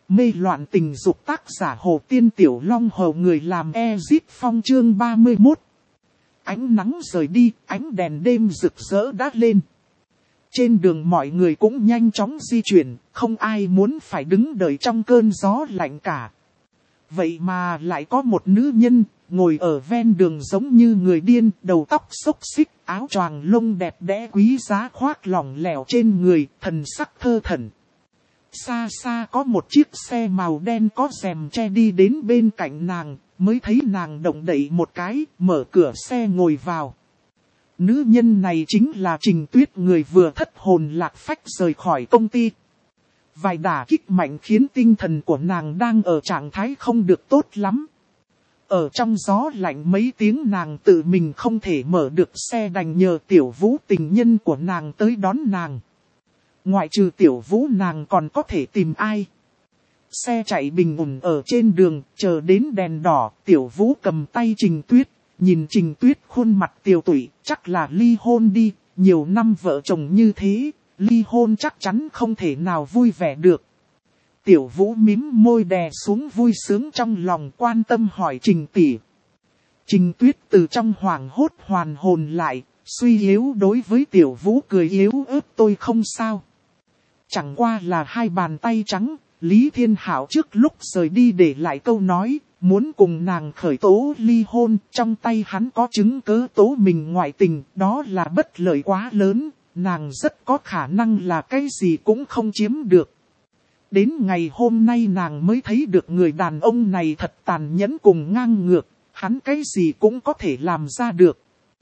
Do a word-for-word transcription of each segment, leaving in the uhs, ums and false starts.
Mê loạn tình dục tác giả Hồ Tiên Tiểu Long Hầu người làm Ezit Phong chương ba mươi mốt. Ánh nắng rời đi, ánh đèn đêm rực rỡ đã lên. Trên đường mọi người cũng nhanh chóng di chuyển, không ai muốn phải đứng đợi trong cơn gió lạnh cả. Vậy mà lại có một nữ nhân, ngồi ở ven đường giống như người điên, đầu tóc xốc xích, áo choàng lông đẹp đẽ quý giá khoác lỏng lẻo trên người, thần sắc thơ thẩn. Xa xa có một chiếc xe màu đen có rèm che đi đến bên cạnh nàng, mới thấy nàng động đậy một cái, mở cửa xe ngồi vào. Nữ nhân này chính là Trình Tuyết, người vừa thất hồn lạc phách rời khỏi công ty. Vài đả kích mạnh khiến tinh thần của nàng đang ở trạng thái không được tốt lắm. Ở trong gió lạnh mấy tiếng nàng tự mình không thể mở được xe, đành nhờ Tiểu Vũ tình nhân của nàng tới đón nàng. Ngoại trừ Tiểu Vũ nàng còn có thể tìm ai. Xe chạy bình ổn ở trên đường, chờ đến đèn đỏ, Tiểu Vũ cầm tay Trình Tuyết, nhìn Trình Tuyết khuôn mặt tiều tụy, chắc là ly hôn đi, nhiều năm vợ chồng như thế, ly hôn chắc chắn không thể nào vui vẻ được. Tiểu Vũ mím môi đè xuống vui sướng trong lòng, quan tâm hỏi Trình tỷ. Trình Tuyết từ trong hoảng hốt hoàn hồn lại, suy yếu đối với Tiểu Vũ cười yếu ớt, tôi không sao. Chẳng qua là hai bàn tay trắng, Lý Thiên Hạo trước lúc rời đi để lại câu nói, muốn cùng nàng khởi tố ly hôn, trong tay hắn có chứng cứ tố mình ngoại tình, đó là bất lợi quá lớn, nàng rất có khả năng là cái gì cũng không chiếm được. Đến ngày hôm nay nàng mới thấy được người đàn ông này thật tàn nhẫn cùng ngang ngược, hắn cái gì cũng có thể làm ra được.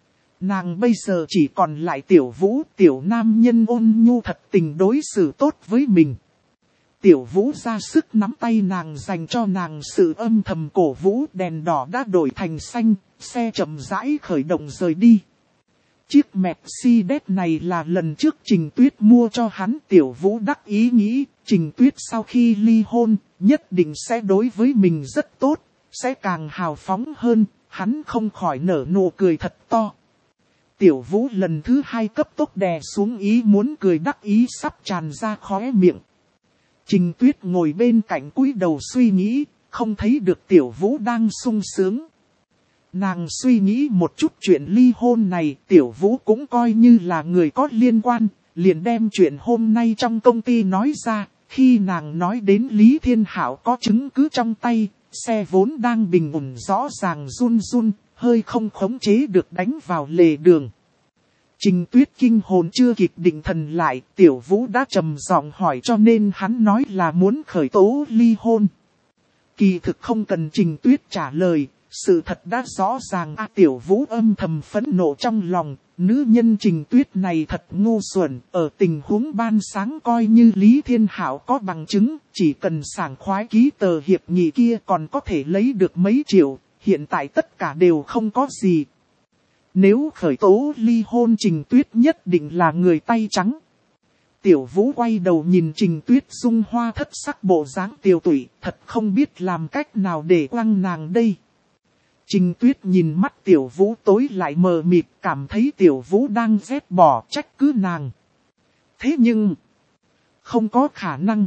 Nàng bây giờ chỉ còn lại Tiểu Vũ, tiểu nam nhân ôn nhu thật tình đối xử tốt với mình. Tiểu Vũ ra sức nắm tay nàng, dành cho nàng sự âm thầm cổ vũ. Đèn đỏ đã đổi thành xanh, xe chậm rãi khởi động rời đi. Chiếc Mercedes này là lần trước Trình Tuyết mua cho hắn. Tiểu Vũ đắc ý nghĩ, Trình Tuyết sau khi ly hôn, nhất định sẽ đối với mình rất tốt, sẽ càng hào phóng hơn, hắn không khỏi nở nụ cười thật to. Tiểu Vũ lần thứ hai cấp tốc đè xuống ý muốn cười đắc ý sắp tràn ra khóe miệng. Trình Tuyết ngồi bên cạnh cúi đầu suy nghĩ, không thấy được Tiểu Vũ đang sung sướng. Nàng suy nghĩ một chút chuyện ly hôn này, Tiểu Vũ cũng coi như là người có liên quan, liền đem chuyện hôm nay trong công ty nói ra. Khi nàng nói đến Lý Thiên Hạo có chứng cứ trong tay, xe vốn đang bình ổn rõ ràng run run, hơi không khống chế được đánh vào lề đường. Trình Tuyết kinh hồn chưa kịp định thần lại, Tiểu Vũ đã trầm giọng hỏi, cho nên hắn nói là muốn khởi tố ly hôn. Kỳ thực không cần Trình Tuyết trả lời, sự thật đã rõ ràng. À, Tiểu Vũ âm thầm phẫn nộ trong lòng, nữ nhân Trình Tuyết này thật ngu xuẩn, ở tình huống ban sáng coi như Lý Thiên Hạo có bằng chứng, chỉ cần sảng khoái ký tờ hiệp nghị kia còn có thể lấy được mấy triệu, hiện tại tất cả đều không có gì. Nếu khởi tố ly hôn, Trình Tuyết nhất định là người tay trắng. Tiểu Vũ quay đầu nhìn Trình Tuyết dung hoa thất sắc bộ dáng tiều tụy, thật không biết làm cách nào để quăng nàng đây. Trình Tuyết nhìn mắt Tiểu Vũ tối lại mờ mịt, cảm thấy Tiểu Vũ đang ghét bỏ trách cứ nàng. Thế nhưng, không có khả năng.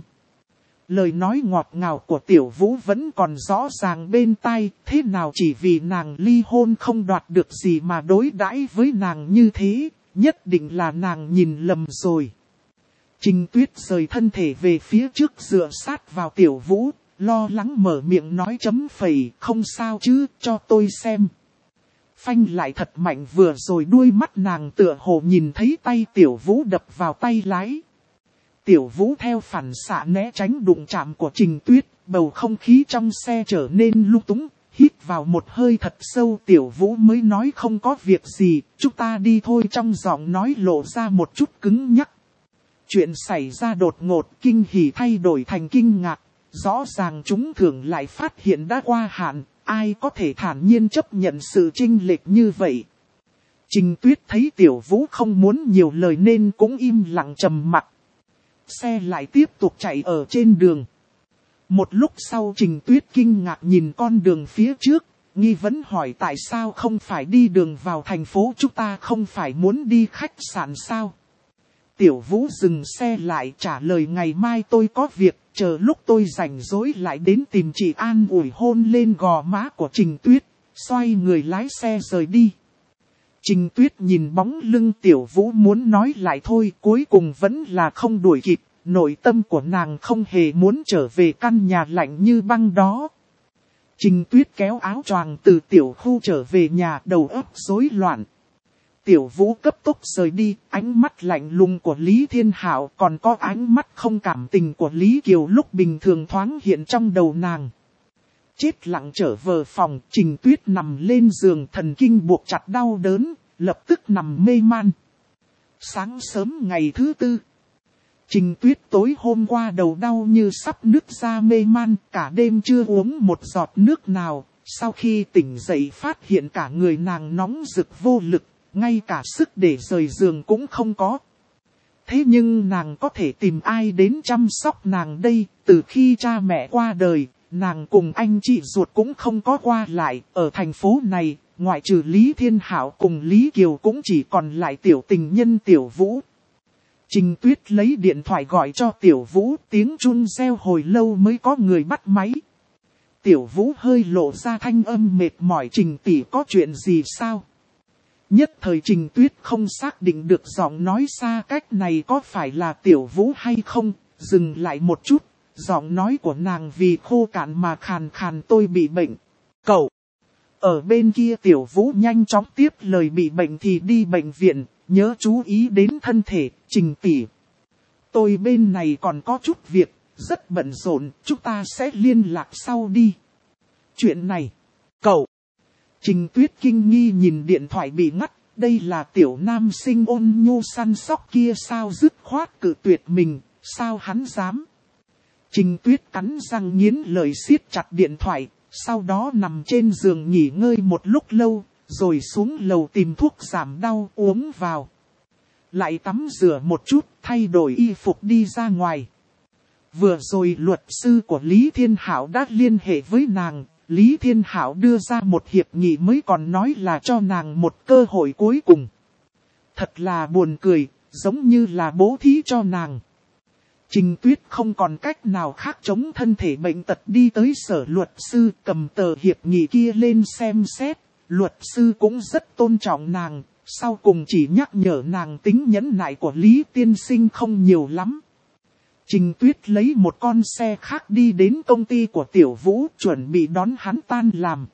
Lời nói ngọt ngào của Tiểu Vũ vẫn còn rõ ràng bên tai, thế nào chỉ vì nàng ly hôn không đoạt được gì mà đối đãi với nàng như thế, nhất định là nàng nhìn lầm rồi. Trình Tuyết rời thân thể về phía trước dựa sát vào Tiểu Vũ, lo lắng mở miệng nói chấm phẩy, không sao chứ, cho tôi xem. Phanh lại thật mạnh, vừa rồi đuôi mắt nàng tựa hồ nhìn thấy tay Tiểu Vũ đập vào tay lái. Tiểu Vũ theo phản xạ né tránh đụng chạm của Trình Tuyết, bầu không khí trong xe trở nên lung túng, hít vào một hơi thật sâu Tiểu Vũ mới nói không có việc gì, chúng ta đi thôi, trong giọng nói lộ ra một chút cứng nhắc. Chuyện xảy ra đột ngột, kinh hỉ thay đổi thành kinh ngạc, rõ ràng chúng thường lại phát hiện đã qua hạn, ai có thể thản nhiên chấp nhận sự chênh lệch như vậy. Trình Tuyết thấy Tiểu Vũ không muốn nhiều lời nên cũng im lặng trầm mặc. Xe lại tiếp tục chạy ở trên đường. Một lúc sau Trình Tuyết kinh ngạc nhìn con đường phía trước, nghi vấn hỏi tại sao không phải đi đường vào thành phố, chúng ta không phải muốn đi khách sạn sao? Tiểu Vũ dừng xe lại trả lời ngày mai tôi có việc, chờ lúc tôi rảnh rỗi lại đến tìm chị an ủi hôn lên gò má của Trình Tuyết, xoay người lái xe rời đi. Trình Tuyết nhìn bóng lưng Tiểu Vũ muốn nói lại thôi, cuối cùng vẫn là không đuổi kịp, nội tâm của nàng không hề muốn trở về căn nhà lạnh như băng đó. Trình Tuyết kéo áo choàng từ tiểu khu trở về nhà, đầu óc rối loạn. Tiểu Vũ cấp tốc rời đi, ánh mắt lạnh lùng của Lý Thiên Hạo còn có ánh mắt không cảm tình của Lý Kiều lúc bình thường thoáng hiện trong đầu nàng. Chết lặng trở về phòng, Trình Tuyết nằm lên giường, thần kinh buộc chặt đau đớn, lập tức nằm mê man. Sáng sớm ngày thứ tư, Trình Tuyết tối hôm qua đầu đau như sắp nứt ra mê man, cả đêm chưa uống một giọt nước nào, sau khi tỉnh dậy phát hiện cả người nàng nóng rực vô lực, ngay cả sức để rời giường cũng không có. Thế nhưng nàng có thể tìm ai đến chăm sóc nàng đây, từ khi cha mẹ qua đời, nàng cùng anh chị ruột cũng không có qua lại, ở thành phố này, ngoại trừ Lý Thiên Hạo cùng Lý Kiều cũng chỉ còn lại tiểu tình nhân Tiểu Vũ. Trình Tuyết lấy điện thoại gọi cho Tiểu Vũ, tiếng chuông reo hồi lâu mới có người bắt máy. Tiểu Vũ hơi lộ ra thanh âm mệt mỏi, Trình tỷ có chuyện gì sao? Nhất thời Trình Tuyết không xác định được giọng nói xa cách này có phải là Tiểu Vũ hay không, dừng lại một chút, giọng nói của nàng vì khô cạn mà khàn khàn, tôi bị bệnh. Cậu! Ở bên kia Tiểu Vũ nhanh chóng tiếp lời, bị bệnh thì đi bệnh viện, nhớ chú ý đến thân thể, Trình tỷ. Tôi bên này còn có chút việc, rất bận rộn, chúng ta sẽ liên lạc sau đi. Chuyện này, cậu. Trình Tuyết kinh nghi nhìn điện thoại bị ngắt, đây là tiểu nam sinh ôn nhu săn sóc kia sao dứt khoát cự tuyệt mình, sao hắn dám. Trình Tuyết cắn răng nghiến lời siết chặt điện thoại, sau đó nằm trên giường nghỉ ngơi một lúc lâu, rồi xuống lầu tìm thuốc giảm đau uống vào. Lại tắm rửa một chút, thay đổi y phục đi ra ngoài. Vừa rồi luật sư của Lý Thiên Hạo đã liên hệ với nàng, Lý Thiên Hạo đưa ra một hiệp nghị mới còn nói là cho nàng một cơ hội cuối cùng. Thật là buồn cười, giống như là bố thí cho nàng. Trình Tuyết không còn cách nào khác chống thân thể bệnh tật đi tới sở luật sư, cầm tờ hiệp nghị kia lên xem xét. Luật sư cũng rất tôn trọng nàng, sau cùng chỉ nhắc nhở nàng tính nhẫn nại của Lý tiên sinh không nhiều lắm. Trình Tuyết lấy một con xe khác đi đến công ty của Tiểu Vũ, chuẩn bị đón hắn tan làm.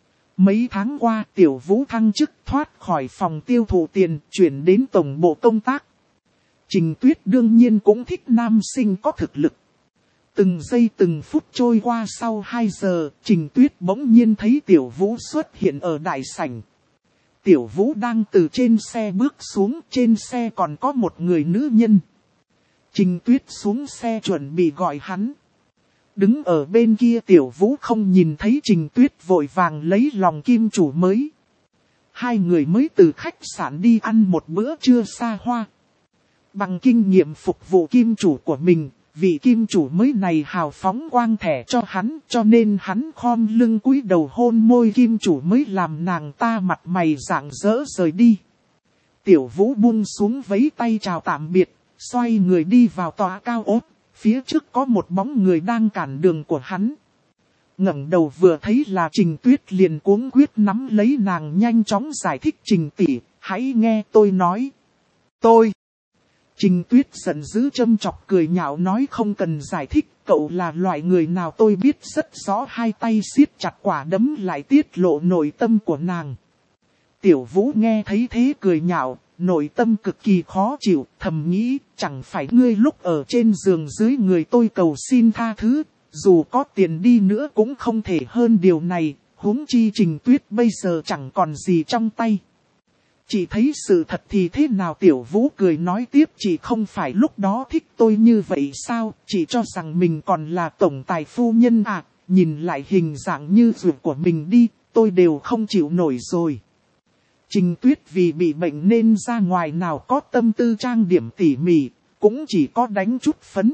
Mấy tháng qua Tiểu Vũ thăng chức, thoát khỏi phòng tiêu thụ tiền, chuyển đến tổng bộ công tác. Trình Tuyết đương nhiên cũng thích nam sinh có thực lực. Từng giây từng phút trôi qua, sau hai giờ, Trình Tuyết bỗng nhiên thấy Tiểu Vũ xuất hiện ở đại sảnh. Tiểu Vũ đang từ trên xe bước xuống, trên xe còn có một người nữ nhân. Trình Tuyết xuống xe chuẩn bị gọi hắn. Đứng ở bên kia Tiểu Vũ không nhìn thấy Trình Tuyết, vội vàng lấy lòng kim chủ mới. Hai người mới từ khách sạn đi ăn một bữa trưa xa hoa. Bằng kinh nghiệm phục vụ kim chủ của mình, vị kim chủ mới này hào phóng quang thẻ cho hắn, cho nên hắn khom lưng cúi đầu hôn môi kim chủ mới làm nàng ta mặt mày rạng rỡ rời đi. Tiểu Vũ buông xuống vẫy tay chào tạm biệt, xoay người đi vào tòa cao ốt, phía trước có một bóng người đang cản đường của hắn. Ngẩng đầu vừa thấy là Trình Tuyết liền cuống quyết nắm lấy nàng, nhanh chóng giải thích, Trình tỷ, hãy nghe tôi nói. Tôi... Trình Tuyết giận dữ châm chọc cười nhạo nói, không cần giải thích, cậu là loại người nào tôi biết rất rõ, hai tay siết chặt quả đấm lại tiết lộ nội tâm của nàng. Tiểu Vũ nghe thấy thế cười nhạo, nội tâm cực kỳ khó chịu, thầm nghĩ, chẳng phải ngươi lúc ở trên giường dưới người tôi cầu xin tha thứ, dù có tiền đi nữa cũng không thể hơn điều này, huống chi Trình Tuyết bây giờ chẳng còn gì trong tay. Chị thấy sự thật thì thế nào? Tiểu Vũ cười nói tiếp, chị không phải lúc đó thích tôi như vậy sao, chị cho rằng mình còn là tổng tài phu nhân à, nhìn lại hình dạng như ruột của mình đi, tôi đều không chịu nổi rồi. Trình Tuyết vì bị bệnh nên ra ngoài nào có tâm tư trang điểm tỉ mỉ, cũng chỉ có đánh chút phấn.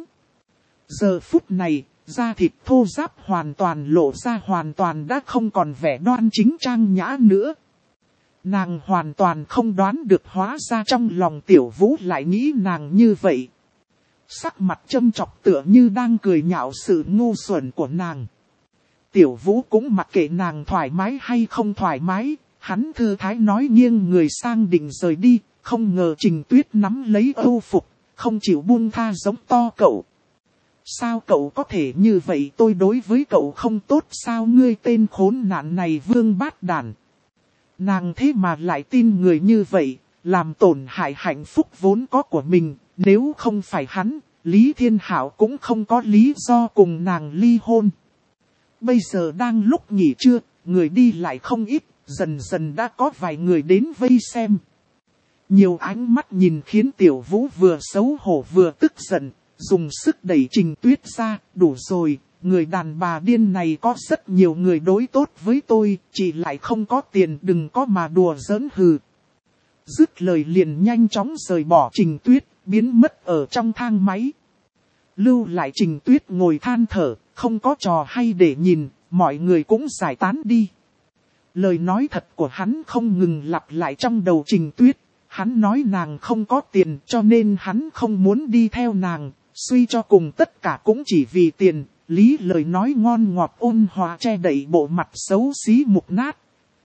Giờ phút này, da thịt thô ráp hoàn toàn lộ ra, hoàn toàn đã không còn vẻ đoan chính trang nhã nữa. Nàng hoàn toàn không đoán được hóa ra trong lòng Tiểu Vũ lại nghĩ nàng như vậy. Sắc mặt châm chọc tựa như đang cười nhạo sự ngu xuẩn của nàng. Tiểu Vũ cũng mặc kệ nàng thoải mái hay không thoải mái, hắn thư thái nói nghiêng người sang định rời đi, không ngờ Trình Tuyết nắm lấy âu phục, không chịu buông tha giống to cậu. Sao cậu có thể như vậy, tôi đối với cậu không tốt sao, ngươi tên khốn nạn này vương bát đản. Nàng thế mà lại tin người như vậy, làm tổn hại hạnh phúc vốn có của mình, nếu không phải hắn, Lý Thiên Hạo cũng không có lý do cùng nàng ly hôn. Bây giờ đang lúc nghỉ trưa, người đi lại không ít, dần dần đã có vài người đến vây xem. Nhiều ánh mắt nhìn khiến Tiểu Vũ vừa xấu hổ vừa tức giận, dùng sức đẩy Trình Tuyết ra, đủ rồi, người đàn bà điên này có rất nhiều người đối tốt với tôi, chỉ lại không có tiền, đừng có mà đùa giỡn hừ. Dứt lời liền nhanh chóng rời bỏ Trình Tuyết, biến mất ở trong thang máy. Lưu lại Trình Tuyết ngồi than thở, không có trò hay để nhìn, mọi người cũng giải tán đi. Lời nói thật của hắn không ngừng lặp lại trong đầu Trình Tuyết. Hắn nói nàng không có tiền cho nên hắn không muốn đi theo nàng, suy cho cùng tất cả cũng chỉ vì tiền. Lý lời nói ngon ngọt ôn hòa che đậy bộ mặt xấu xí mục nát.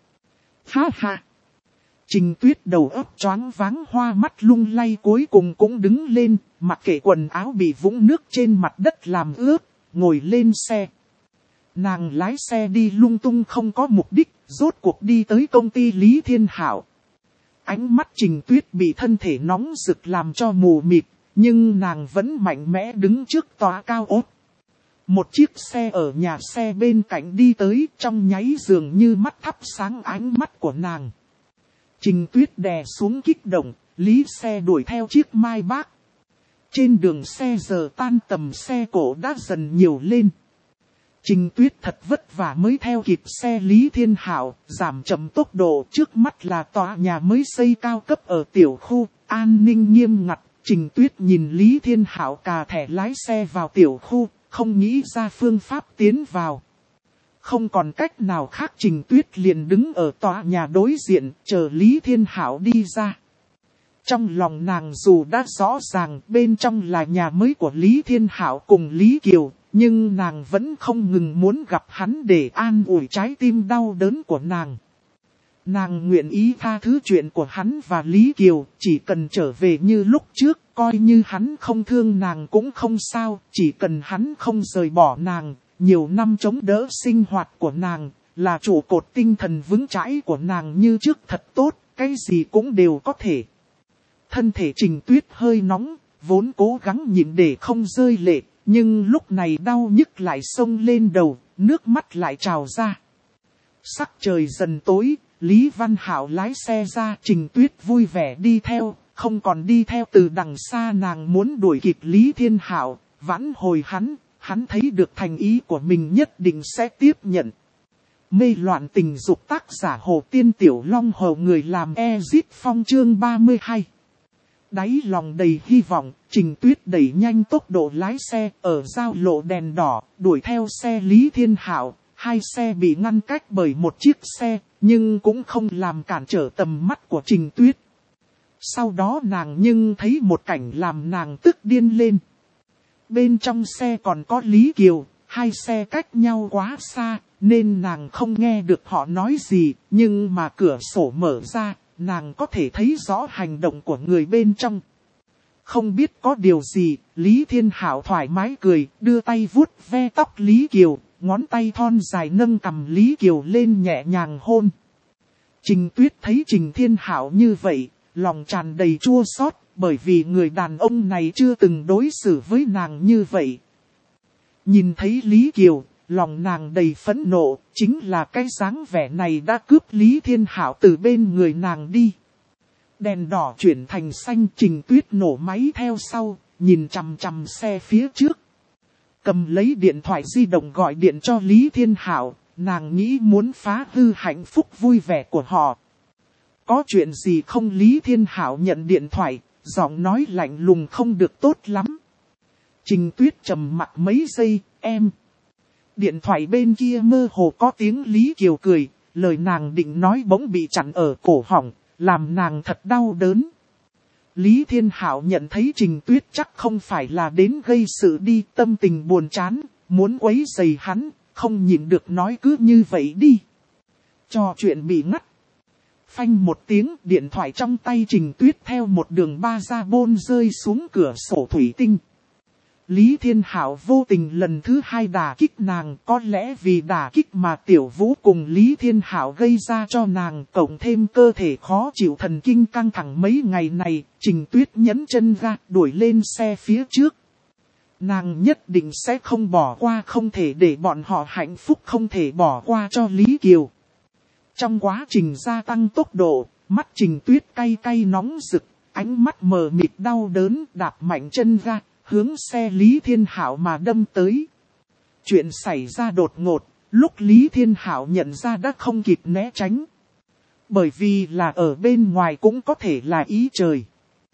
Ha ha! Trình Tuyết đầu óc choáng váng hoa mắt lung lay cuối cùng cũng đứng lên, mặc kệ quần áo bị vũng nước trên mặt đất làm ướt, ngồi lên xe. Nàng lái xe đi lung tung không có mục đích, rốt cuộc đi tới công ty Lý Thiên Hạo. Ánh mắt Trình Tuyết bị thân thể nóng rực làm cho mù mịt, nhưng nàng vẫn mạnh mẽ đứng trước tòa cao ốt. Một chiếc xe ở nhà xe bên cạnh đi tới, trong nháy dường như mắt thắp sáng ánh mắt của nàng. Trình Tuyết đè xuống kích động, lý xe đuổi theo chiếc Mai Bác. Trên đường xe giờ tan tầm xe cổ đã dần nhiều lên. Trình Tuyết thật vất vả mới theo kịp xe Lý Thiên Hạo, giảm chậm tốc độ, trước mắt là tòa nhà mới xây cao cấp ở tiểu khu, an ninh nghiêm ngặt. Trình Tuyết nhìn Lý Thiên Hạo cà thẻ lái xe vào tiểu khu, không nghĩ ra phương pháp tiến vào. Không còn cách nào khác, Trình Tuyết liền đứng ở tòa nhà đối diện, chờ Lý Thiên Hạo đi ra. Trong lòng nàng dù đã rõ ràng bên trong là nhà mới của Lý Thiên Hạo cùng Lý Kiều, nhưng nàng vẫn không ngừng muốn gặp hắn để an ủi trái tim đau đớn của nàng. Nàng nguyện ý tha thứ chuyện của hắn và Lý Kiều, chỉ cần trở về như lúc trước, coi như hắn không thương nàng cũng không sao, chỉ cần hắn không rời bỏ nàng, nhiều năm chống đỡ sinh hoạt của nàng, là trụ cột tinh thần vững chãi của nàng như trước thật tốt, cái gì cũng đều có thể. Thân thể Trình Tuyết hơi nóng, vốn cố gắng nhịn để không rơi lệ, nhưng lúc này đau nhức lại xông lên đầu, nước mắt lại trào ra. Sắc trời dần tối, Lý Văn Hạo lái xe ra, Trình Tuyết vui vẻ đi theo, không còn đi theo từ đằng xa. Nàng muốn đuổi kịp Lý Thiên Hạo, vãn hồi hắn, hắn thấy được thành ý của mình nhất định sẽ tiếp nhận. Mê loạn tình dục, tác giả Hồ Tiên Tiểu Long Hồ, người làm Ezit Phong, chương ba mươi hai. Đáy lòng đầy hy vọng, Trình Tuyết đẩy nhanh tốc độ lái xe, ở giao lộ đèn đỏ, đuổi theo xe Lý Thiên Hạo. Hai xe bị ngăn cách bởi một chiếc xe, nhưng cũng không làm cản trở tầm mắt của Trình Tuyết. Sau đó nàng nhưng thấy một cảnh làm nàng tức điên lên. Bên trong xe còn có Lý Kiều, hai xe cách nhau quá xa, nên nàng không nghe được họ nói gì, nhưng mà cửa sổ mở ra, nàng có thể thấy rõ hành động của người bên trong. Không biết có điều gì, Lý Thiên Hạo thoải mái cười, đưa tay vuốt ve tóc Lý Kiều, ngón tay thon dài nâng cằm Lý Kiều lên nhẹ nhàng hôn. Trình Tuyết thấy Trình Thiên Hạo như vậy, lòng tràn đầy chua xót, bởi vì người đàn ông này chưa từng đối xử với nàng như vậy. Nhìn thấy Lý Kiều, lòng nàng đầy phẫn nộ, chính là cái dáng vẻ này đã cướp Lý Thiên Hạo từ bên người nàng đi. Đèn đỏ chuyển thành xanh, Trình Tuyết nổ máy theo sau, nhìn chằm chằm xe phía trước. Cầm lấy điện thoại di động gọi điện cho Lý Thiên Hạo, nàng nghĩ muốn phá hư hạnh phúc vui vẻ của họ. Có chuyện gì không? Lý Thiên Hạo nhận điện thoại, giọng nói lạnh lùng không được tốt lắm. Trình Tuyết trầm mặc mấy giây, em. Điện thoại bên kia mơ hồ có tiếng Lý Kiều cười, lời nàng định nói bỗng bị chặn ở cổ họng, làm nàng thật đau đớn. Lý Thiên Hạo nhận thấy Trình Tuyết chắc không phải là đến gây sự đi, tâm tình buồn chán, muốn quấy rầy hắn, không nhịn được nói cứ như vậy đi. Trò chuyện bị ngắt. Phanh một tiếng, điện thoại trong tay Trình Tuyết theo một đường ba ra bôn rơi xuống cửa sổ thủy tinh. Lý Thiên Hạo vô tình lần thứ hai đả kích nàng, có lẽ vì đả kích mà Tiểu Vũ cùng Lý Thiên Hạo gây ra cho nàng, cộng thêm cơ thể khó chịu thần kinh căng thẳng mấy ngày này, Trình Tuyết nhấn chân ga đuổi lên xe phía trước. Nàng nhất định sẽ không bỏ qua, không thể để bọn họ hạnh phúc, không thể bỏ qua cho Lý Kiều. Trong quá trình gia tăng tốc độ, mắt Trình Tuyết cay cay nóng rực, ánh mắt mờ mịt đau đớn, đạp mạnh chân ga, hướng xe Lý Thiên Hạo mà đâm tới. Chuyện xảy ra đột ngột, lúc Lý Thiên Hạo nhận ra đã không kịp né tránh. Bởi vì là ở bên ngoài cũng có thể là ý trời.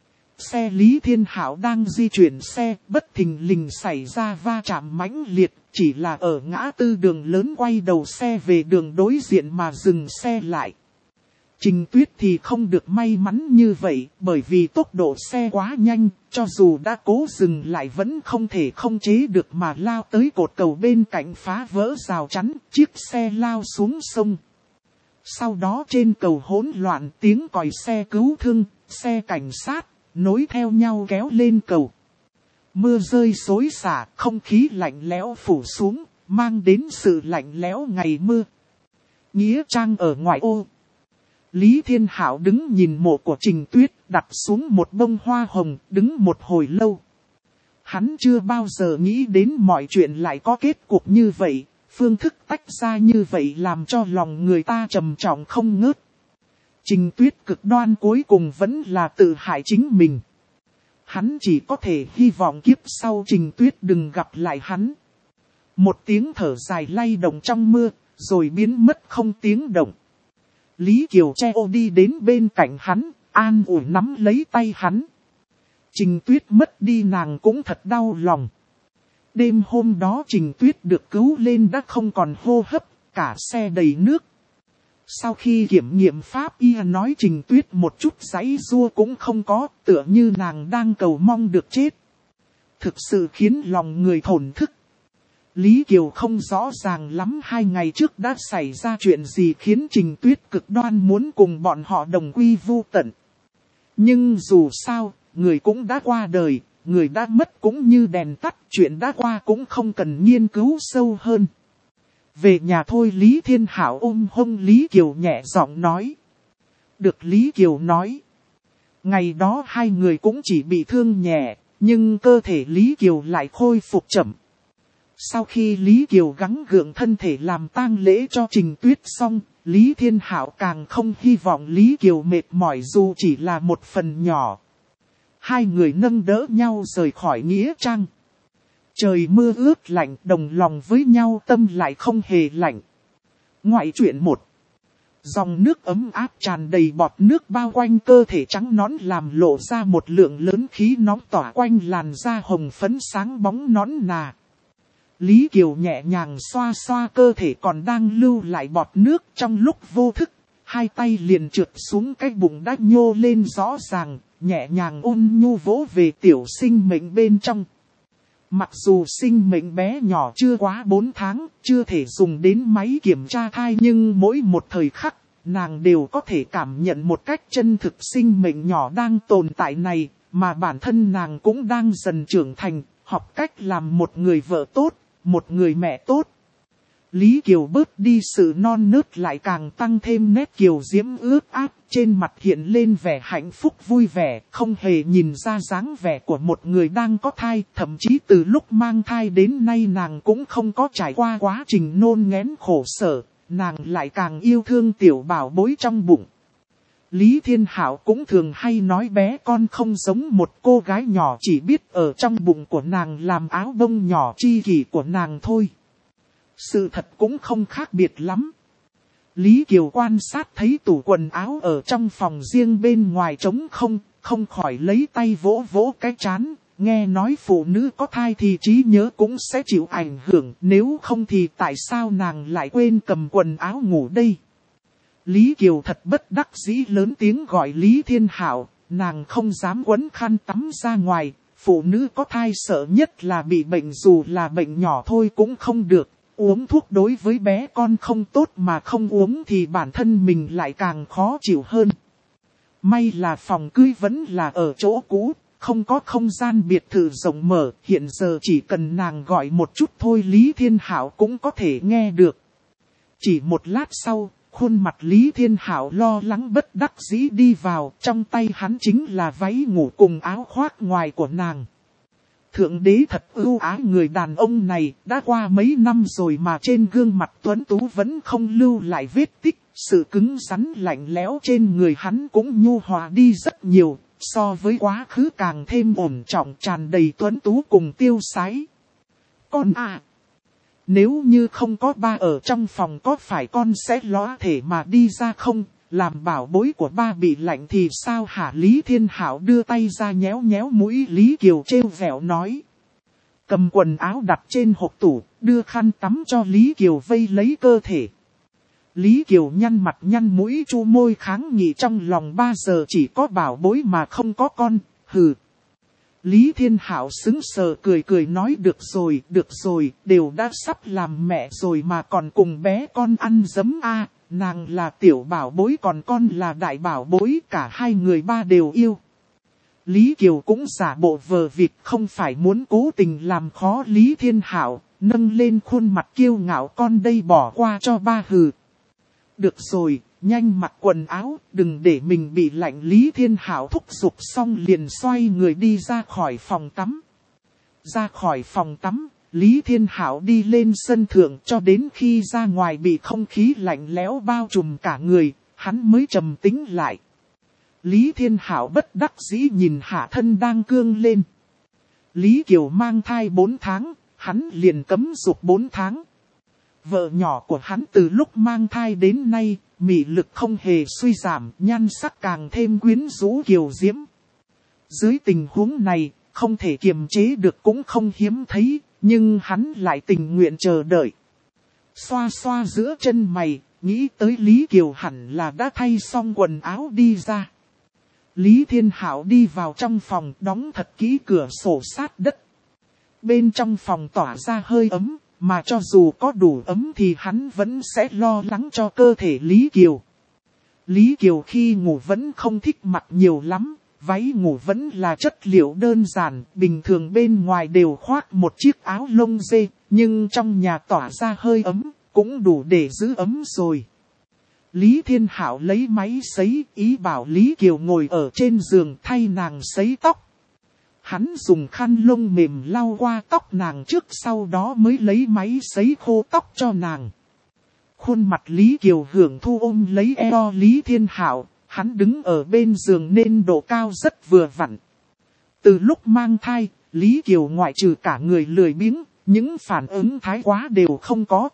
Xe Lý Thiên Hạo đang di chuyển xe, bất thình lình xảy ra va chạm mãnh liệt, chỉ là ở ngã tư đường lớn quay đầu xe về đường đối diện mà dừng xe lại. Trình Tuyết thì không được may mắn như vậy, bởi vì tốc độ xe quá nhanh, cho dù đã cố dừng lại vẫn không thể không chế được mà lao tới cột cầu bên cạnh phá vỡ rào chắn, chiếc xe lao xuống sông. Sau đó trên cầu hỗn loạn tiếng còi xe cứu thương, xe cảnh sát, nối theo nhau kéo lên cầu. Mưa rơi xối xả, không khí lạnh lẽo phủ xuống, mang đến sự lạnh lẽo ngày mưa. Nghĩa trang ở ngoại ô. Lý Thiên Hạo đứng nhìn mộ của Trình Tuyết, đặt xuống một bông hoa hồng, đứng một hồi lâu. Hắn chưa bao giờ nghĩ đến mọi chuyện lại có kết cục như vậy, phương thức tách ra như vậy làm cho lòng người ta trầm trọng không ngớt. Trình Tuyết cực đoan cuối cùng vẫn là tự hại chính mình. Hắn chỉ có thể hy vọng kiếp sau Trình Tuyết đừng gặp lại hắn. Một tiếng thở dài lay động trong mưa, rồi biến mất không tiếng động. Lý Kiều che ô đi đến bên cạnh hắn, an ủi nắm lấy tay hắn. Trình Tuyết mất đi nàng cũng thật đau lòng. Đêm hôm đó Trình Tuyết được cứu lên đã không còn hô hấp, cả xe đầy nước. Sau khi kiểm nghiệm pháp y nói Trình Tuyết một chút giãy giụa cũng không có, tựa như nàng đang cầu mong được chết. Thực sự khiến lòng người thổn thức. Lý Kiều không rõ ràng lắm hai ngày trước đã xảy ra chuyện gì khiến Trình Tuyết cực đoan muốn cùng bọn họ đồng quy vu tận. Nhưng dù sao, người cũng đã qua đời, người đã mất cũng như đèn tắt, chuyện đã qua cũng không cần nghiên cứu sâu hơn. Về nhà thôi, Lý Thiên Hạo ôm hông Lý Kiều nhẹ giọng nói. Được, Lý Kiều nói. Ngày đó hai người cũng chỉ bị thương nhẹ, nhưng cơ thể Lý Kiều lại khôi phục chậm. Sau khi Lý Kiều gắng gượng thân thể làm tang lễ cho Trình Tuyết xong, Lý Thiên Hạo càng không hy vọng Lý Kiều mệt mỏi dù chỉ là một phần nhỏ. Hai người nâng đỡ nhau rời khỏi nghĩa trang. Trời mưa ướt lạnh, đồng lòng với nhau tâm lại không hề lạnh. Ngoại truyện một. Dòng nước ấm áp tràn đầy bọt nước bao quanh cơ thể trắng nõn làm lộ ra một lượng lớn khí nóng tỏa quanh làn da hồng phấn sáng bóng nõn nà. Lý Kiều nhẹ nhàng xoa xoa cơ thể còn đang lưu lại bọt nước, trong lúc vô thức, hai tay liền trượt xuống cái bụng đã nhô lên rõ ràng, nhẹ nhàng ôn nhu vỗ về tiểu sinh mệnh bên trong. Mặc dù sinh mệnh bé nhỏ chưa quá bốn tháng, chưa thể dùng đến máy kiểm tra thai, nhưng mỗi một thời khắc, nàng đều có thể cảm nhận một cách chân thực sinh mệnh nhỏ đang tồn tại này, mà bản thân nàng cũng đang dần trưởng thành, học cách làm một người vợ tốt, một người mẹ tốt. Lý Kiều bớt đi sự non nớt lại càng tăng thêm nét kiều diễm ướt át, trên mặt hiện lên vẻ hạnh phúc vui vẻ, không hề nhìn ra dáng vẻ của một người đang có thai, thậm chí từ lúc mang thai đến nay nàng cũng không có trải qua quá trình nôn nghén khổ sở, nàng lại càng yêu thương tiểu bảo bối trong bụng. Lý Thiên Hạo cũng thường hay nói bé con không giống một cô gái nhỏ, chỉ biết ở trong bụng của nàng làm áo bông nhỏ chi kỷ của nàng thôi. Sự thật cũng không khác biệt lắm. Lý Kiều quan sát thấy tủ quần áo ở trong phòng riêng bên ngoài trống không, không khỏi lấy tay vỗ vỗ cái trán, nghe nói phụ nữ có thai thì trí nhớ cũng sẽ chịu ảnh hưởng, nếu không thì tại sao nàng lại quên cầm quần áo ngủ đây? Lý Kiều thật bất đắc dĩ lớn tiếng gọi Lý Thiên Hảo, nàng không dám quấn khăn tắm ra ngoài, phụ nữ có thai sợ nhất là bị bệnh, dù là bệnh nhỏ thôi cũng không được, uống thuốc đối với bé con không tốt mà không uống thì bản thân mình lại càng khó chịu hơn. May là phòng cưới vẫn là ở chỗ cũ, không có không gian biệt thự rộng mở, hiện giờ chỉ cần nàng gọi một chút thôi Lý Thiên Hảo cũng có thể nghe được. Chỉ một lát sau, khuôn mặt Lý Thiên Hảo lo lắng bất đắc dĩ đi vào, trong tay hắn chính là váy ngủ cùng áo khoác ngoài của nàng. Thượng đế thật ưu ái người đàn ông này, đã qua mấy năm rồi mà trên gương mặt tuấn tú vẫn không lưu lại vết tích, sự cứng rắn lạnh lẽo trên người hắn cũng nhu hòa đi rất nhiều, so với quá khứ càng thêm ổn trọng, tràn đầy tuấn tú cùng tiêu sái. Con à! Nếu như không có ba ở trong phòng có phải con sẽ lóa thể mà đi ra không? Làm bảo bối của ba bị lạnh thì sao hả? Lý Thiên Hảo đưa tay ra nhéo nhéo mũi Lý Kiều trêu vẹo nói. Cầm quần áo đặt trên hộp tủ, đưa khăn tắm cho Lý Kiều vây lấy cơ thể. Lý Kiều nhăn mặt nhăn mũi chu môi kháng nghị trong lòng, ba giờ chỉ có bảo bối mà không có con, hừ. Lý Thiên Hảo sững sờ cười cười nói được rồi, được rồi, đều đã sắp làm mẹ rồi mà còn cùng bé con ăn giấm a. Nàng là tiểu bảo bối còn con là đại bảo bối, cả hai người ba đều yêu. Lý Kiều cũng giả bộ vờ vịt, không phải muốn cố tình làm khó Lý Thiên Hảo, nâng lên khuôn mặt kiêu ngạo, con đây bỏ qua cho ba hừ. Được rồi, nhanh mặc quần áo, đừng để mình bị lạnh. Lý Thiên Hảo thúc giục xong liền xoay người đi ra khỏi phòng tắm. Ra khỏi phòng tắm, Lý Thiên Hảo đi lên sân thượng cho đến khi ra ngoài bị không khí lạnh lẽo bao trùm cả người, hắn mới trầm tĩnh lại. Lý Thiên Hảo bất đắc dĩ nhìn hạ thân đang cương lên. Lý Kiều mang thai bốn tháng, hắn liền cấm dục bốn tháng. Vợ nhỏ của hắn từ lúc mang thai đến nay, mị lực không hề suy giảm, nhan sắc càng thêm quyến rũ kiều diễm. Dưới tình huống này, không thể kiềm chế được cũng không hiếm thấy, nhưng hắn lại tình nguyện chờ đợi. Xoa xoa giữa chân mày, nghĩ tới Lý Kiều hẳn là đã thay xong quần áo đi ra. Lý Thiên Hảo đi vào trong phòng, đóng thật kỹ cửa sổ sát đất. Bên trong phòng tỏa ra hơi ấm, mà cho dù có đủ ấm thì hắn vẫn sẽ lo lắng cho cơ thể Lý Kiều. Lý Kiều khi ngủ vẫn không thích mặc nhiều lắm, váy ngủ vẫn là chất liệu đơn giản, bình thường bên ngoài đều khoác một chiếc áo lông dê, nhưng trong nhà tỏa ra hơi ấm, cũng đủ để giữ ấm rồi. Lý Thiên Hảo lấy máy sấy, ý bảo Lý Kiều ngồi ở trên giường thay nàng sấy tóc. Hắn dùng khăn lông mềm lau qua tóc nàng trước, sau đó mới lấy máy sấy khô tóc cho nàng. Khuôn mặt Lý Kiều hưởng thu ôm lấy eo Lý Thiên Hảo, hắn đứng ở bên giường nên độ cao rất vừa vặn. Từ lúc mang thai, Lý Kiều ngoại trừ cả người lười biếng, những phản ứng thái quá đều không có.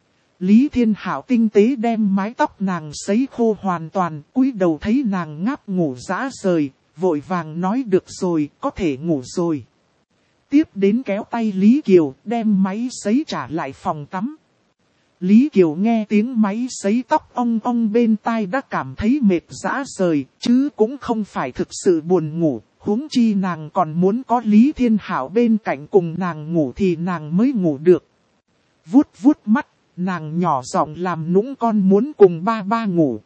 Lý Thiên Hảo tinh tế đem mái tóc nàng sấy khô hoàn toàn, cúi đầu thấy nàng ngáp ngủ dã rời, vội vàng nói được rồi, có thể ngủ rồi. Tiếp đến kéo tay Lý Kiều, đem máy sấy trả lại phòng tắm. Lý Kiều nghe tiếng máy sấy tóc ong ong bên tai đã cảm thấy mệt dã rời, chứ cũng không phải thực sự buồn ngủ, huống chi nàng còn muốn có Lý Thiên Hảo bên cạnh cùng nàng ngủ thì nàng mới ngủ được. Vuốt vuốt mắt, nàng nhỏ giọng làm nũng con muốn cùng ba ba ngủ.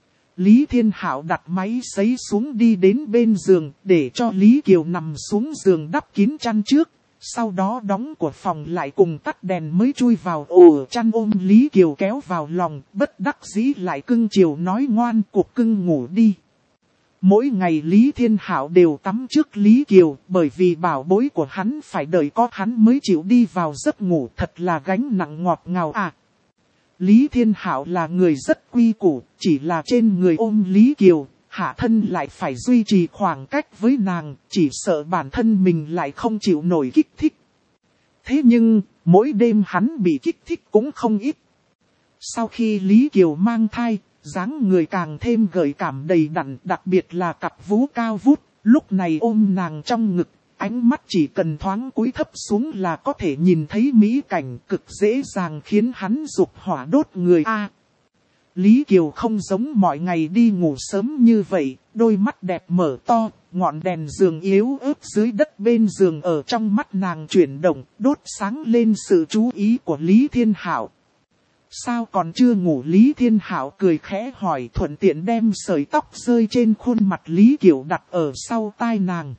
Lý Thiên Hảo đặt máy sấy xuống đi đến bên giường để cho Lý Kiều nằm xuống giường đắp kín chăn trước. Sau đó đóng của phòng lại cùng tắt đèn mới chui vào ổ chăn ôm Lý Kiều kéo vào lòng, bất đắc dĩ lại cưng chiều nói ngoan cục cưng ngủ đi. Mỗi ngày Lý Thiên Hảo đều tắm trước Lý Kiều, bởi vì bảo bối của hắn phải đợi có hắn mới chịu đi vào giấc ngủ, thật là gánh nặng ngọt ngào à. Lý Thiên Hảo là người rất quy củ, chỉ là trên người ôm Lý Kiều, hạ thân lại phải duy trì khoảng cách với nàng, chỉ sợ bản thân mình lại không chịu nổi kích thích. Thế nhưng, mỗi đêm hắn bị kích thích cũng không ít. Sau khi Lý Kiều mang thai, dáng người càng thêm gợi cảm đầy đặn, đặc biệt là cặp vú cao vút, lúc này ôm nàng trong ngực, ánh mắt chỉ cần thoáng cúi thấp xuống là có thể nhìn thấy mỹ cảnh, cực dễ dàng khiến hắn dục hỏa đốt người a. Lý Kiều không giống mọi ngày đi ngủ sớm như vậy, đôi mắt đẹp mở to, ngọn đèn giường yếu ớt dưới đất bên giường ở trong mắt nàng chuyển động, đốt sáng lên sự chú ý của Lý Thiên Hạo. Sao còn chưa ngủ? Lý Thiên Hạo cười khẽ hỏi, thuận tiện đem sợi tóc rơi trên khuôn mặt Lý Kiều đặt ở sau tai nàng.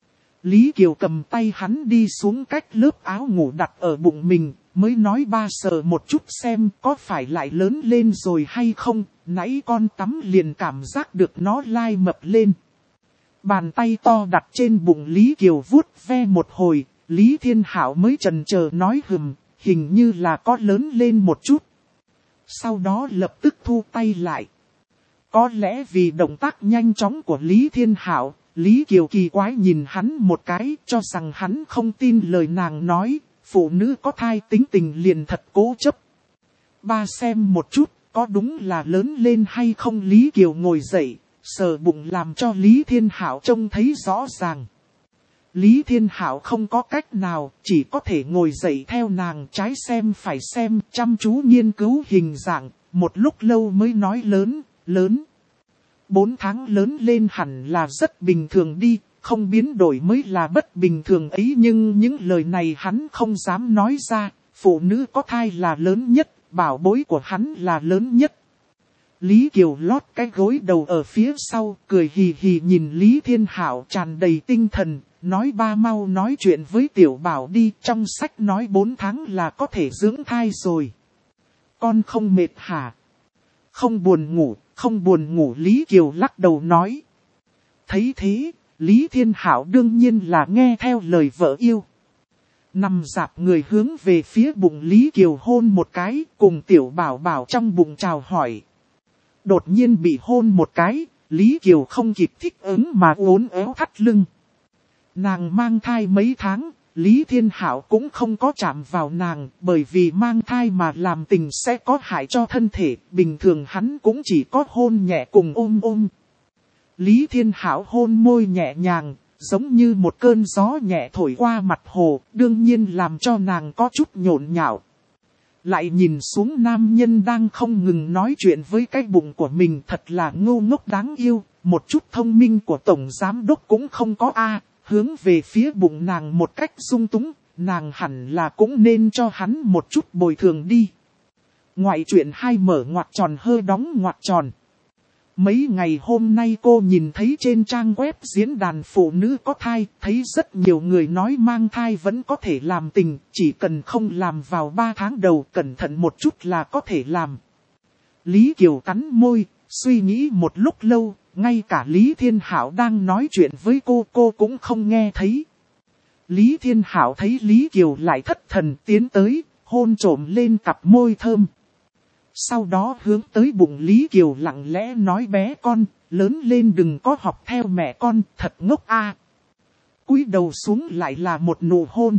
Lý Kiều cầm tay hắn đi xuống cách lớp áo ngủ đặt ở bụng mình, mới nói ba sờ một chút xem có phải lại lớn lên rồi hay không, nãy con tắm liền cảm giác được nó lai mập lên. Bàn tay to đặt trên bụng Lý Kiều vuốt ve một hồi, Lý Thiên Hạo mới chần chờ nói hừm, hình như là có lớn lên một chút. Sau đó lập tức thu tay lại. Có lẽ vì động tác nhanh chóng của Lý Thiên Hạo, Lý Kiều kỳ quái nhìn hắn một cái, cho rằng hắn không tin lời nàng nói, phụ nữ có thai tính tình liền thật cố chấp. Ba xem một chút, có đúng là lớn lên hay không? Lý Kiều ngồi dậy, sờ bụng làm cho Lý Thiên Hạo trông thấy rõ ràng. Lý Thiên Hạo không có cách nào, chỉ có thể ngồi dậy theo nàng, trái xem phải xem, chăm chú nghiên cứu hình dạng, một lúc lâu mới nói lớn, lớn. Bốn tháng lớn lên hẳn là rất bình thường đi, không biến đổi mới là bất bình thường ấy, nhưng những lời này hắn không dám nói ra, phụ nữ có thai là lớn nhất, bảo bối của hắn là lớn nhất. Lý Kiều lót cái gối đầu ở phía sau, cười hì hì nhìn Lý Thiên Hạo tràn đầy tinh thần, nói ba mau nói chuyện với tiểu bảo đi, trong sách nói bốn tháng là có thể dưỡng thai rồi. Con không mệt hả? Không buồn ngủ, không buồn ngủ. Lý Kiều lắc đầu nói. Thấy thế, Lý Thiên Hạo đương nhiên là nghe theo lời vợ yêu. Nằm dạp người hướng về phía bụng Lý Kiều hôn một cái, cùng tiểu bảo bảo trong bụng chào hỏi. Đột nhiên bị hôn một cái, Lý Kiều không kịp thích ứng mà uốn éo thắt lưng. Nàng mang thai mấy tháng, Lý Thiên Hạo cũng không có chạm vào nàng, bởi vì mang thai mà làm tình sẽ có hại cho thân thể, bình thường hắn cũng chỉ có hôn nhẹ cùng ôm ôm. Lý Thiên Hạo hôn môi nhẹ nhàng, giống như một cơn gió nhẹ thổi qua mặt hồ, đương nhiên làm cho nàng có chút nhộn nhạo. Lại nhìn xuống nam nhân đang không ngừng nói chuyện với cái bụng của mình, thật là ngu ngốc đáng yêu, một chút thông minh của tổng giám đốc cũng không có a. Hướng về phía bụng nàng một cách dung túng, nàng hẳn là cũng nên cho hắn một chút bồi thường đi. Ngoại truyện hai mở ngoặc tròn hơi đóng ngoặc tròn. Mấy ngày hôm nay cô nhìn thấy trên trang web diễn đàn phụ nữ có thai, thấy rất nhiều người nói mang thai vẫn có thể làm tình, chỉ cần không làm vào ba tháng đầu, cẩn thận một chút là có thể làm. Lý Kiều cắn môi, suy nghĩ một lúc lâu, ngay cả Lý Thiên Hạo đang nói chuyện với cô, cô cũng không nghe thấy. Lý Thiên Hạo thấy Lý Kiều lại thất thần tiến tới, hôn trộm lên cặp môi thơm. Sau đó hướng tới bụng Lý Kiều lặng lẽ nói bé con, lớn lên đừng có học theo mẹ con, thật ngốc a. Cúi đầu xuống lại là một nụ hôn.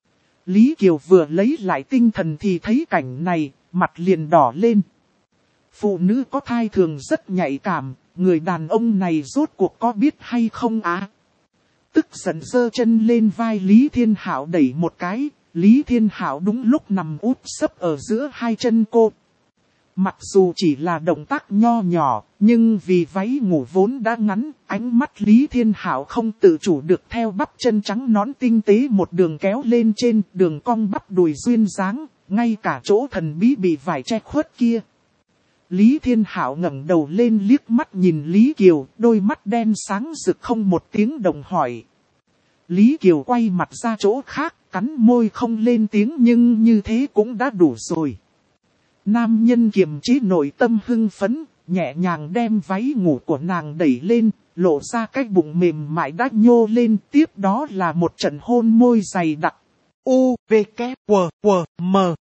Lý Kiều vừa lấy lại tinh thần thì thấy cảnh này, mặt liền đỏ lên. Phụ nữ có thai thường rất nhạy cảm, người đàn ông này rốt cuộc có biết hay không á? Tức giận giơ chân lên vai Lý Thiên Hạo đẩy một cái, Lý Thiên Hạo đúng lúc nằm úp sấp ở giữa hai chân cô. Mặc dù chỉ là động tác nho nhỏ, nhưng vì váy ngủ vốn đã ngắn, ánh mắt Lý Thiên Hạo không tự chủ được theo bắp chân trắng nõn tinh tế một đường kéo lên trên, đường cong bắp đùi duyên dáng, ngay cả chỗ thần bí bị vải che khuất kia. Lý Thiên Hạo ngẩng đầu lên liếc mắt nhìn Lý Kiều, đôi mắt đen sáng rực không một tiếng động hỏi. Lý Kiều quay mặt ra chỗ khác, cắn môi không lên tiếng nhưng như thế cũng đã đủ rồi. Nam nhân kiềm chế nội tâm hưng phấn, nhẹ nhàng đem váy ngủ của nàng đẩy lên, lộ ra cái bụng mềm mại đã nhô lên, tiếp đó là một trận hôn môi dày đặc. U, V, K, W, W, M.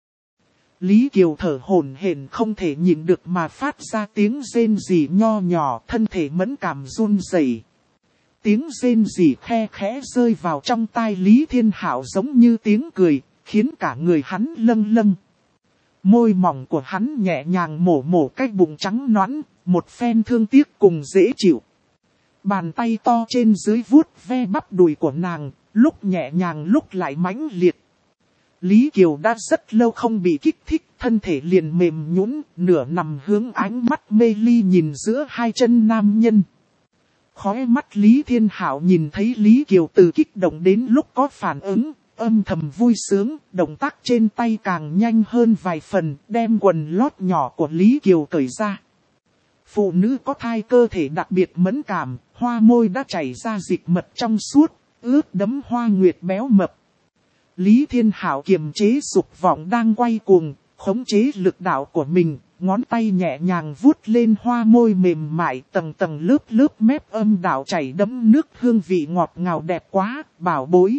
Lý Kiều thở hổn hển không thể nhịn được mà phát ra tiếng rên rỉ nho nhỏ, thân thể mẫn cảm run rẩy. Tiếng rên rỉ khe khẽ rơi vào trong tai Lý Thiên Hạo giống như tiếng cười, khiến cả người hắn lâng lâng. Môi mỏng của hắn nhẹ nhàng mổ mổ cái bụng trắng nõn, một phen thương tiếc cùng dễ chịu. Bàn tay to trên dưới vuốt ve bắp đùi của nàng, lúc nhẹ nhàng lúc lại mãnh liệt. Lý Kiều đã rất lâu không bị kích thích, thân thể liền mềm nhũn, nửa nằm hướng ánh mắt mê ly nhìn giữa hai chân nam nhân. Khóe mắt Lý Thiên Hạo nhìn thấy Lý Kiều từ kích động đến lúc có phản ứng, âm thầm vui sướng, động tác trên tay càng nhanh hơn vài phần, đem quần lót nhỏ của Lý Kiều cởi ra. Phụ nữ có thai cơ thể đặc biệt mẫn cảm, hoa môi đã chảy ra dịch mật trong suốt, ướt đẫm hoa nguyệt béo mập. Lý Thiên Hạo kiềm chế dục vọng đang quay cuồng, khống chế lực đạo của mình, ngón tay nhẹ nhàng vuốt lên hoa môi mềm mại, tầng tầng lớp lớp mép âm đạo chảy đẫm nước, hương vị ngọt ngào đẹp quá, bảo bối.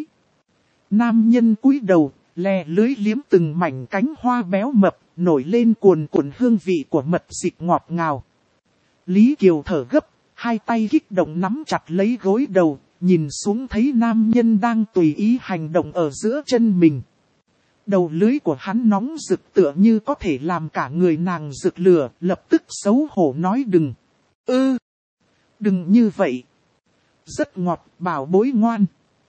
Nam nhân cúi đầu, lè lưới liếm từng mảnh cánh hoa béo mập, nổi lên cuồn cuộn hương vị của mật dịch ngọt ngào. Lý Kiều thở gấp, hai tay kích động nắm chặt lấy gối đầu, nhìn xuống thấy nam nhân đang tùy ý hành động ở giữa chân mình. Đầu lưới của hắn nóng rực tựa như có thể làm cả người nàng rực lửa, lập tức xấu hổ nói đừng. Ư, đừng như vậy. Rất ngọt, bảo bối ngoan.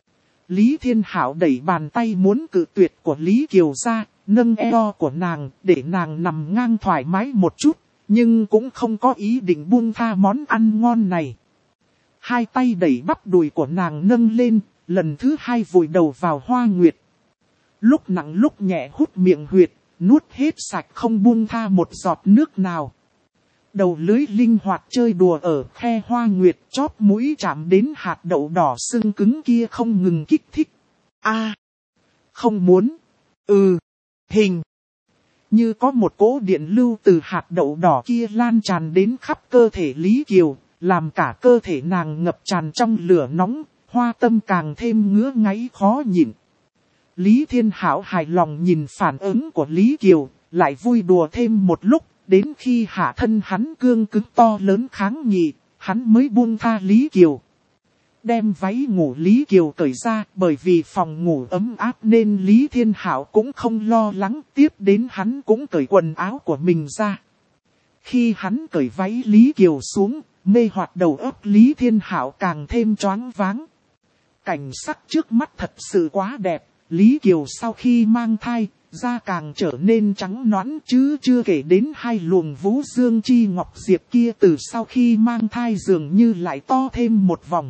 Lý Thiên Hạo đẩy bàn tay muốn cự tuyệt của Lý Kiều ra, nâng eo của nàng, để nàng nằm ngang thoải mái một chút, nhưng cũng không có ý định buông tha món ăn ngon này. Hai tay đẩy bắp đùi của nàng nâng lên, lần thứ hai vùi đầu vào hoa nguyệt. Lúc nặng lúc nhẹ hút miệng huyệt, nuốt hết sạch không buông tha một giọt nước nào. Đầu lưới linh hoạt chơi đùa ở khe hoa nguyệt, chóp mũi chạm đến hạt đậu đỏ sưng cứng kia không ngừng kích thích. A, à, không muốn. Ừ, hình. Như có một cỗ điện lưu từ hạt đậu đỏ kia lan tràn đến khắp cơ thể Lý Kiều, làm cả cơ thể nàng ngập tràn trong lửa nóng, hoa tâm càng thêm ngứa ngáy khó nhịn. Lý Thiên Hạo hài lòng nhìn phản ứng của Lý Kiều, lại vui đùa thêm một lúc, đến khi hạ thân hắn cương cứng to lớn kháng nghị, hắn mới buông tha Lý Kiều. Đem váy ngủ Lý Kiều cởi ra, bởi vì phòng ngủ ấm áp nên Lý Thiên Hạo cũng không lo lắng, tiếp đến hắn cũng cởi quần áo của mình ra. Khi hắn cởi váy Lý Kiều xuống, mê hoặc đầu óc Lý Thiên Hạo càng thêm choáng váng. Cảnh sắc trước mắt thật sự quá đẹp, Lý Kiều sau khi mang thai, da càng trở nên trắng nõn, chứ chưa kể đến hai luồng vú dương chi ngọc diệp kia từ sau khi mang thai dường như lại to thêm một vòng.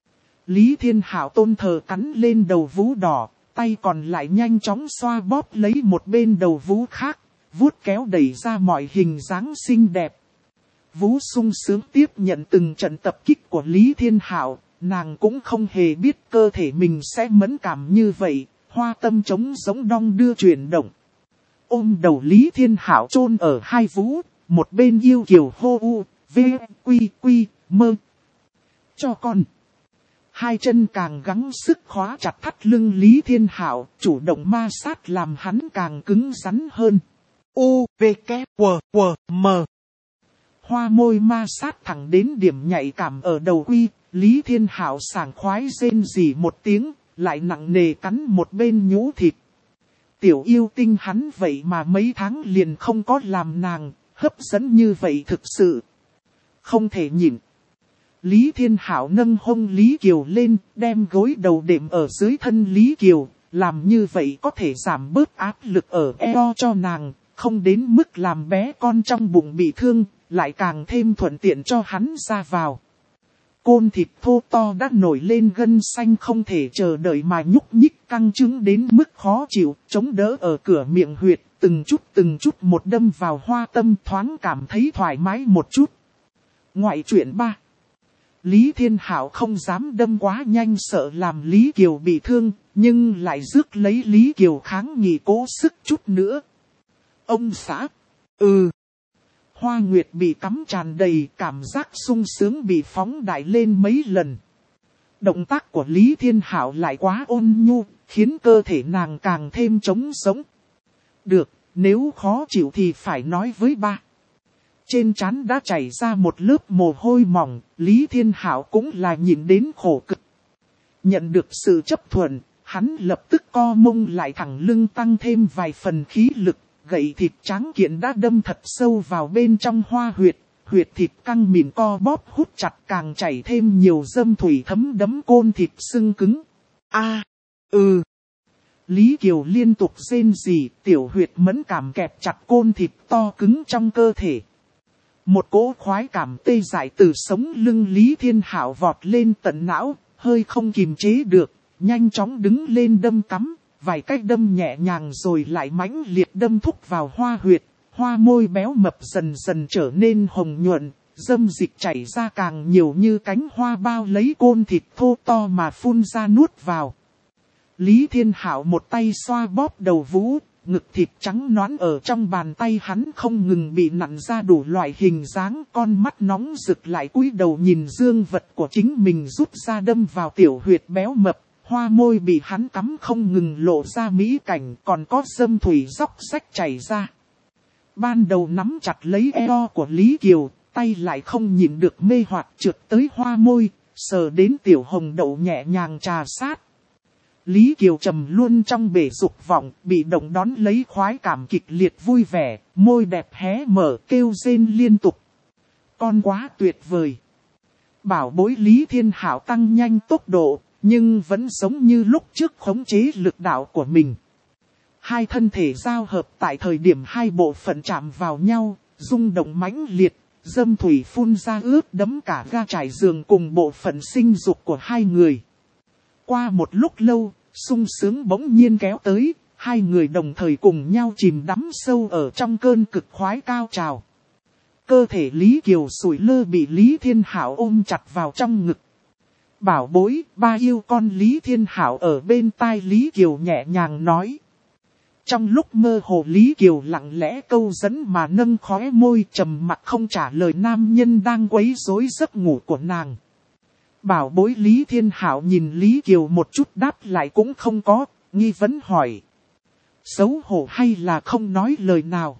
Lý Thiên Hạo tôn thờ cắn lên đầu vú đỏ, tay còn lại nhanh chóng xoa bóp lấy một bên đầu vú khác, vuốt kéo đẩy ra mọi hình dáng xinh đẹp. Vú sung sướng tiếp nhận từng trận tập kích của Lý Thiên Hạo, nàng cũng không hề biết cơ thể mình sẽ mẫn cảm như vậy, hoa tâm trống giống đong đưa chuyển động. Ôm đầu Lý Thiên Hạo chôn ở hai vú, một bên yêu kiều hô u, v, quy, quy, mơ. Cho con. Hai chân càng gắng sức khóa chặt thắt lưng Lý Thiên Hạo, chủ động ma sát làm hắn càng cứng rắn hơn. U, V, K, W, W, M. Hoa môi ma sát thẳng đến điểm nhạy cảm ở đầu quy, Lý Thiên Hạo sảng khoái rên rỉ một tiếng, lại nặng nề cắn một bên nhũ thịt. Tiểu yêu tinh hắn vậy mà mấy tháng liền không có làm nàng, hấp dẫn như vậy thực sự. Không thể nhịn. Lý Thiên Hạo nâng hông Lý Kiều lên, đem gối đầu đệm ở dưới thân Lý Kiều, làm như vậy có thể giảm bớt áp lực ở eo cho nàng, không đến mức làm bé con trong bụng bị thương, lại càng thêm thuận tiện cho hắn ra vào. Côn thịt thô to đã nổi lên gân xanh không thể chờ đợi mà nhúc nhích căng cứng đến mức khó chịu, chống đỡ ở cửa miệng huyệt, từng chút từng chút một đâm vào hoa tâm thoáng cảm thấy thoải mái một chút. Ngoại truyện ba. Lý Thiên Hạo không dám đâm quá nhanh sợ làm Lý Kiều bị thương, nhưng lại rước lấy Lý Kiều kháng nghị cố sức chút nữa. Ông xã. Ừ. Hoa nguyệt bị cắm tràn đầy, cảm giác sung sướng bị phóng đại lên mấy lần. Động tác của Lý Thiên Hạo lại quá ôn nhu, khiến cơ thể nàng càng thêm trống sống. Được, nếu khó chịu thì phải nói với ba. Trên trán đã chảy ra một lớp mồ hôi mỏng, Lý Thiên Hạo cũng là nhìn đến khổ cực. Nhận được sự chấp thuận, hắn lập tức co mông lại thẳng lưng tăng thêm vài phần khí lực, gậy thịt trắng kiện đã đâm thật sâu vào bên trong hoa huyệt, huyệt thịt căng mịn co bóp hút chặt càng chảy thêm nhiều dâm thủy thấm đấm côn thịt sưng cứng. A, à, ừ. Lý Kiều liên tục rên rỉ, tiểu huyệt mẫn cảm kẹp chặt côn thịt to cứng trong cơ thể. Một cỗ khoái cảm tê dại từ sống lưng Lý Thiên Hảo vọt lên tận não, hơi không kìm chế được, nhanh chóng đứng lên đâm cắm, vài cách đâm nhẹ nhàng rồi lại mãnh liệt đâm thúc vào hoa huyệt, hoa môi béo mập dần dần trở nên hồng nhuận, dâm dịch chảy ra càng nhiều như cánh hoa bao lấy côn thịt thô to mà phun ra nuốt vào. Lý Thiên Hảo một tay xoa bóp đầu vú, ngực thịt trắng nõn ở trong bàn tay hắn không ngừng bị nặn ra đủ loại hình dáng, con mắt nóng rực lại cúi đầu nhìn dương vật của chính mình rút ra đâm vào tiểu huyệt béo mập, hoa môi bị hắn cắm không ngừng lộ ra mỹ cảnh, còn có dâm thủy róc rách chảy ra. Ban đầu nắm chặt lấy eo của Lý Kiều, tay lại không nhịn được mê hoặc trượt tới hoa môi, sờ đến tiểu hồng đậu nhẹ nhàng trà sát. Lý Kiều trầm luôn trong bể dục vọng, bị động đón lấy khoái cảm kịch liệt vui vẻ, môi đẹp hé mở kêu rên liên tục. Con quá tuyệt vời. Bảo bối Lý Thiên Hảo tăng nhanh tốc độ, nhưng vẫn giống như lúc trước khống chế lực đạo của mình. Hai thân thể giao hợp tại thời điểm hai bộ phận chạm vào nhau, rung động mãnh liệt, dâm thủy phun ra ướt đẫm cả ga trải giường cùng bộ phận sinh dục của hai người. Qua một lúc lâu, sung sướng bỗng nhiên kéo tới, hai người đồng thời cùng nhau chìm đắm sâu ở trong cơn cực khoái cao trào. Cơ thể Lý Kiều sủi lơ bị Lý Thiên Hảo ôm chặt vào trong ngực. Bảo bối, ba yêu con Lý Thiên Hảo ở bên tai Lý Kiều nhẹ nhàng nói. Trong lúc mơ hồ Lý Kiều lặng lẽ câu dẫn mà nâng khóe môi trầm mặc không trả lời nam nhân đang quấy rối giấc ngủ của nàng. Bảo bối Lý Thiên Hảo nhìn Lý Kiều một chút đáp lại cũng không có, nghi vấn hỏi. Xấu hổ hay là không nói lời nào?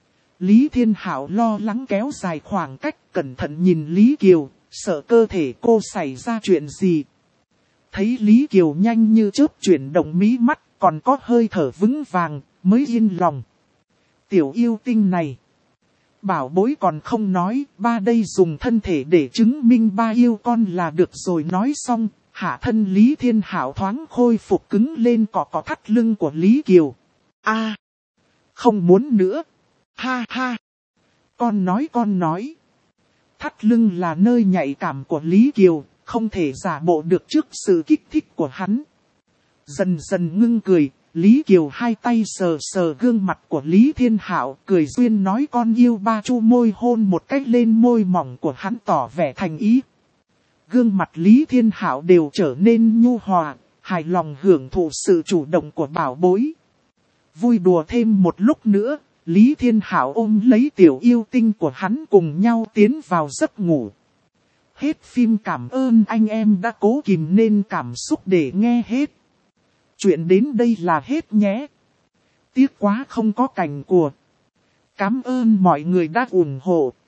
Lý Thiên Hảo lo lắng kéo dài khoảng cách, cẩn thận nhìn Lý Kiều, sợ cơ thể cô xảy ra chuyện gì. Thấy Lý Kiều nhanh như chớp chuyển động mí mắt, còn có hơi thở vững vàng, mới yên lòng. Tiểu yêu tinh này. Bảo bối còn không nói, ba đây dùng thân thể để chứng minh ba yêu con là được rồi. Nói xong, hạ thân Lý Thiên Hảo thoáng khôi phục cứng lên cọ cọ thắt lưng của Lý Kiều. A, không muốn nữa. Ha ha. Con nói con nói. Thắt lưng là nơi nhạy cảm của Lý Kiều, không thể giả bộ được trước sự kích thích của hắn. Dần dần ngưng cười, Lý Kiều hai tay sờ sờ gương mặt của Lý Thiên Hảo, cười duyên nói con yêu ba, chu môi hôn một cách lên môi mỏng của hắn tỏ vẻ thành ý. Gương mặt Lý Thiên Hảo đều trở nên nhu hòa, hài lòng hưởng thụ sự chủ động của bảo bối. Vui đùa thêm một lúc nữa, Lý Thiên Hảo ôm lấy tiểu yêu tinh của hắn cùng nhau tiến vào giấc ngủ. Hết phim, cảm ơn anh em đã cố kìm nên cảm xúc để nghe hết. Chuyện đến đây là hết nhé. Tiếc quá không có cảnh của. Cảm ơn mọi người đã ủng hộ.